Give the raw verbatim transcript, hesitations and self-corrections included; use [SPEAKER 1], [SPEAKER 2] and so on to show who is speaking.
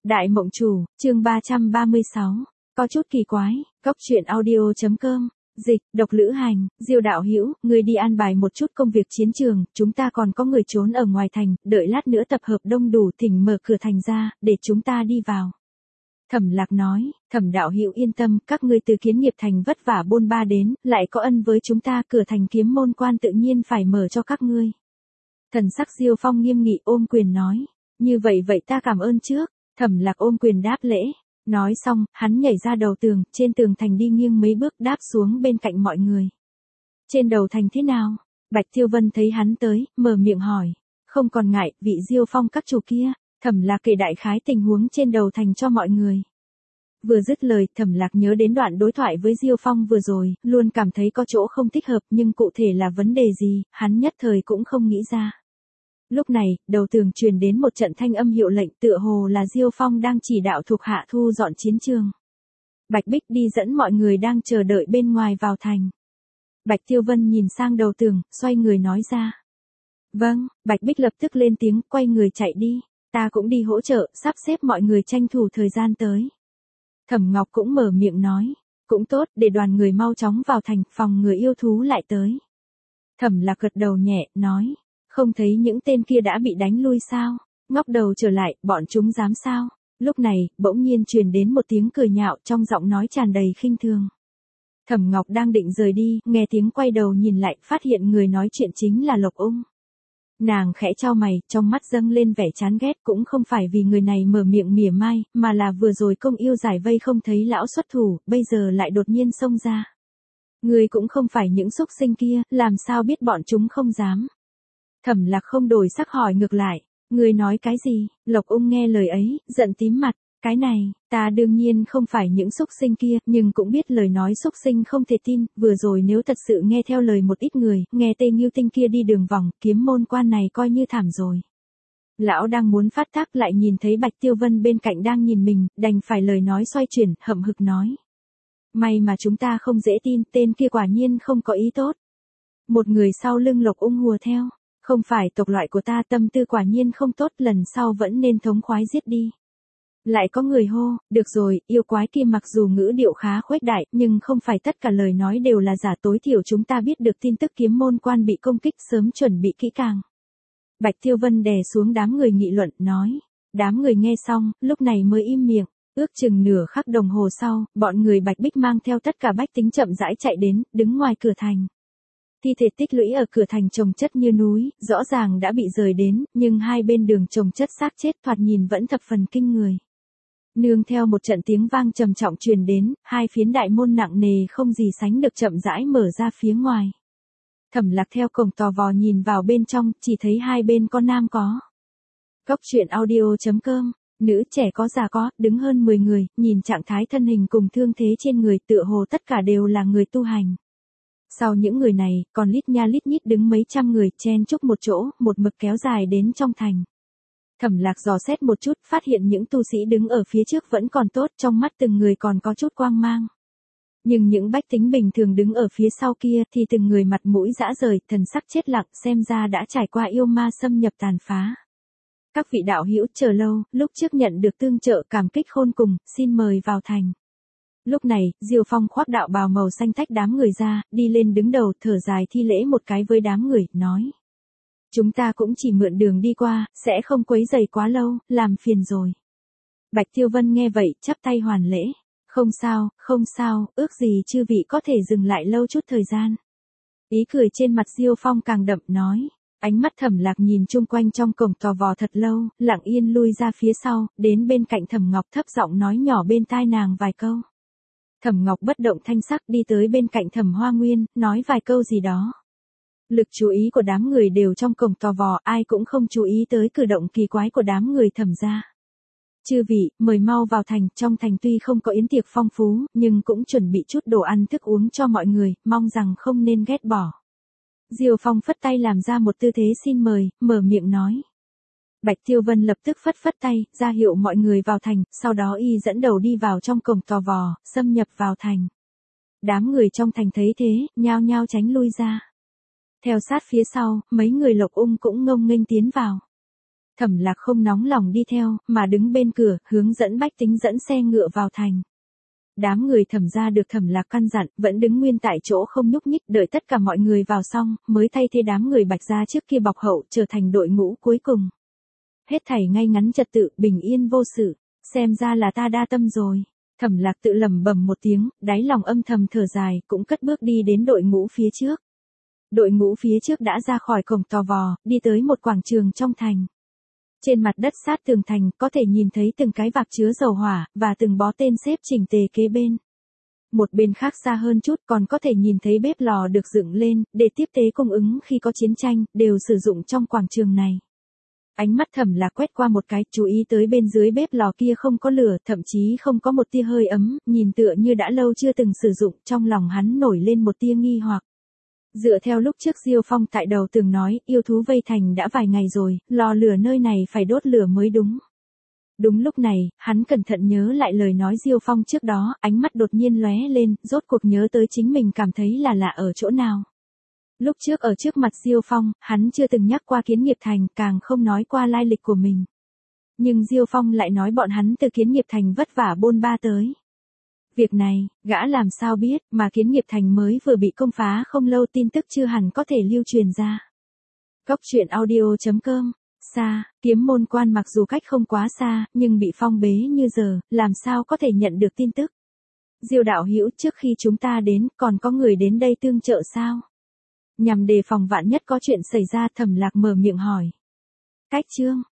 [SPEAKER 1] Đại Mộng Chủ, chương ba trăm ba mươi sáu. Có chút kỳ quái, Cốc Truyện Audio chấm com. Dịch, Độc Lữ Hành, Diêu đạo hữu, người đi an bài một chút công việc chiến trường, chúng ta còn có người trốn ở ngoài thành, đợi lát nữa tập hợp đông đủ thỉnh mở cửa thành ra, để chúng ta đi vào. Thẩm Lạc nói, Thẩm đạo hữu yên tâm, các ngươi từ Kiến Nghiệp thành vất vả bôn ba đến, lại có ân với chúng ta, cửa thành Kiếm Môn quan tự nhiên phải mở cho các ngươi. Thần sắc Diêu Phong nghiêm nghị ôm quyền nói, như vậy vậy ta cảm ơn trước. Thẩm Lạc ôm quyền đáp lễ. Nói xong, hắn nhảy ra đầu tường, trên tường thành đi nghiêng mấy bước đáp xuống bên cạnh mọi người. Trên đầu thành thế nào? Bạch Tiêu Vân thấy hắn tới, mở miệng hỏi. Không còn ngại, vị Diêu Phong các chủ kia. Thẩm Lạc kể đại khái tình huống trên đầu thành cho mọi người. Vừa dứt lời, Thẩm Lạc nhớ đến đoạn đối thoại với Diêu Phong vừa rồi, luôn cảm thấy có chỗ không thích hợp, nhưng cụ thể là vấn đề gì, hắn nhất thời cũng không nghĩ ra. Lúc này, đầu tường truyền đến một trận thanh âm hiệu lệnh, tựa hồ là Diêu Phong đang chỉ đạo thuộc hạ thu dọn chiến trường. Bạch Bích đi dẫn mọi người đang chờ đợi bên ngoài vào thành. Bạch Tiêu Vân nhìn sang đầu tường, xoay người nói ra. Vâng, Bạch Bích lập tức lên tiếng, quay người chạy đi. Ta cũng đi hỗ trợ, sắp xếp mọi người tranh thủ thời gian tới. Thẩm Ngọc cũng mở miệng nói. Cũng tốt, để đoàn người mau chóng vào thành, phòng người yêu thú lại tới. Thẩm Lạc gật đầu nhẹ, nói. Không thấy những tên kia đã bị đánh lui sao? Ngóc đầu trở lại, bọn chúng dám sao? Lúc này, bỗng nhiên truyền đến một tiếng cười nhạo trong giọng nói tràn đầy khinh thường. Thẩm Ngọc đang định rời đi, nghe tiếng quay đầu nhìn lại, phát hiện người nói chuyện chính là Lộc Ung. Nàng khẽ chau mày, trong mắt dâng lên vẻ chán ghét, cũng không phải vì người này mở miệng mỉa mai, mà là vừa rồi công yêu giải vây không thấy lão xuất thủ, bây giờ lại đột nhiên xông ra. Người cũng không phải những xúc sinh kia, làm sao biết bọn chúng không dám. Thẩm Lạc không đổi sắc hỏi ngược lại, người nói cái gì? Lộc Ung nghe lời ấy, giận tím mặt, cái này, ta đương nhiên không phải những xúc sinh kia, nhưng cũng biết lời nói xúc sinh không thể tin, vừa rồi nếu thật sự nghe theo lời một ít người, nghe Tây Ngưu Tinh kia đi đường vòng, Kiếm Môn quan này coi như thảm rồi. Lão đang muốn phát tác lại nhìn thấy Bạch Tiêu Vân bên cạnh đang nhìn mình, đành phải lời nói xoay chuyển, hậm hực nói. May mà chúng ta không dễ tin, tên kia quả nhiên không có ý tốt. Một người sau lưng Lộc Ung hùa theo. Không phải tộc loại của ta, tâm tư quả nhiên không tốt, lần sau vẫn nên thống khoái giết đi. Lại có người hô, được rồi, yêu quái kia mặc dù ngữ điệu khá khuếch đại, nhưng không phải tất cả lời nói đều là giả, tối thiểu chúng ta biết được tin tức Kiếm Môn quan bị công kích, sớm chuẩn bị kỹ càng. Bạch Tiêu Vân đè xuống đám người nghị luận, nói. Đám người nghe xong, lúc này mới im miệng. Ước chừng nửa khắc đồng hồ sau, bọn người Bạch Bích mang theo tất cả bách tính chậm rãi chạy đến, đứng ngoài cửa thành. Thi thể tích lũy ở cửa thành chồng chất như núi, rõ ràng đã bị rời đến, nhưng hai bên đường chồng chất xác chết thoạt nhìn vẫn thập phần kinh người. Nương theo một trận tiếng vang trầm trọng truyền đến, hai phiến đại môn nặng nề không gì sánh được chậm rãi mở ra phía ngoài. Thẩm Lạc theo cổng tò vò nhìn vào bên trong, chỉ thấy hai bên có nam có. Cốc Truyện Audio chấm com, nữ trẻ có già có, đứng hơn mười người, nhìn trạng thái thân hình cùng thương thế trên người tựa hồ tất cả đều là người tu hành. Sau những người này, còn lít nha lít nhít đứng mấy trăm người, chen chúc một chỗ, một mực kéo dài đến trong thành. Thẩm Lạc dò xét một chút, phát hiện những tu sĩ đứng ở phía trước vẫn còn tốt, trong mắt từng người còn có chút quang mang. Nhưng những bách tính bình thường đứng ở phía sau kia, thì từng người mặt mũi rã rời, thần sắc chết lặng, xem ra đã trải qua yêu ma xâm nhập tàn phá. Các vị đạo hữu chờ lâu, lúc trước nhận được tương trợ cảm kích khôn cùng, xin mời vào thành. Lúc này, Diêu Phong khoác đạo bào màu xanh tách đám người ra, đi lên đứng đầu, thở dài thi lễ một cái với đám người, nói. Chúng ta cũng chỉ mượn đường đi qua, sẽ không quấy rầy quá lâu, làm phiền rồi. Bạch Tiêu Vân nghe vậy, chắp tay hoàn lễ. Không sao, không sao, ước gì chư vị có thể dừng lại lâu chút thời gian. Ý cười trên mặt Diêu Phong càng đậm, nói. Ánh mắt Thẩm Lạc nhìn chung quanh trong cổng tò vò thật lâu, lặng yên lui ra phía sau, đến bên cạnh Thẩm Ngọc thấp giọng nói nhỏ bên tai nàng vài câu. Thẩm Ngọc bất động thanh sắc đi tới bên cạnh Thẩm Hoa Nguyên, nói vài câu gì đó. Lực chú ý của đám người đều trong cổng tò vò, ai cũng không chú ý tới cử động kỳ quái của đám người Thẩm gia. Chư vị, mời mau vào thành, trong thành tuy không có yến tiệc phong phú, nhưng cũng chuẩn bị chút đồ ăn thức uống cho mọi người, mong rằng không nên ghét bỏ. Diêu Phong phất tay làm ra một tư thế xin mời, mở miệng nói. Bạch Tiêu Vân lập tức phất phất tay, ra hiệu mọi người vào thành, sau đó y dẫn đầu đi vào trong cổng tò vò, xâm nhập vào thành. Đám người trong thành thấy thế, nhao nhao tránh lui ra. Theo sát phía sau, mấy người Lộc Ung cũng ngông nghênh tiến vào. Thẩm Lạc không nóng lòng đi theo, mà đứng bên cửa, hướng dẫn bách tính dẫn xe ngựa vào thành. Đám người Thẩm gia được Thẩm Lạc căn dặn, vẫn đứng nguyên tại chỗ không nhúc nhích, đợi tất cả mọi người vào xong, mới thay thế đám người Bạch gia trước kia bọc hậu, trở thành đội ngũ cuối cùng. Hết thảy ngay ngắn trật tự, bình yên vô sự, xem ra là ta đa tâm rồi. Thẩm Lạc tự lẩm bẩm một tiếng, đáy lòng âm thầm thở dài, cũng cất bước đi đến đội ngũ phía trước. Đội ngũ phía trước đã ra khỏi cổng tò vò, đi tới một quảng trường trong thành. Trên mặt đất sát tường thành, có thể nhìn thấy từng cái vạc chứa dầu hỏa, và từng bó tên xếp chỉnh tề kế bên. Một bên khác xa hơn chút còn có thể nhìn thấy bếp lò được dựng lên, để tiếp tế cung ứng khi có chiến tranh, đều sử dụng trong quảng trường này. Ánh mắt Thẩm Lạc quét qua một cái, chú ý tới bên dưới bếp lò kia không có lửa, thậm chí không có một tia hơi ấm, nhìn tựa như đã lâu chưa từng sử dụng, trong lòng hắn nổi lên một tia nghi hoặc. Dựa theo lúc trước Diêu Phong tại đầu tường nói, yêu thú vây thành đã vài ngày rồi, lò lửa nơi này phải đốt lửa mới đúng. Đúng lúc này, hắn cẩn thận nhớ lại lời nói Diêu Phong trước đó, ánh mắt đột nhiên lóe lên, rốt cuộc nhớ tới chính mình cảm thấy là lạ ở chỗ nào. Lúc trước ở trước mặt Diêu Phong, hắn chưa từng nhắc qua Kiến Nghiệp Thành, càng không nói qua lai lịch của mình. Nhưng Diêu Phong lại nói bọn hắn từ Kiến Nghiệp Thành vất vả bôn ba tới. Việc này, gã làm sao biết, mà Kiến Nghiệp Thành mới vừa bị công phá không lâu, tin tức chưa hẳn có thể lưu truyền ra. Cốc truyện audio chấm com. Xa, Kiếm Môn Quan mặc dù cách không quá xa, nhưng bị phong bế như giờ, làm sao có thể nhận được tin tức. Diêu đạo hữu, trước khi chúng ta đến, còn có người đến đây tương trợ sao? Nhằm đề phòng vạn nhất có chuyện xảy ra, Thẩm Lạc mở miệng hỏi. Cách chương.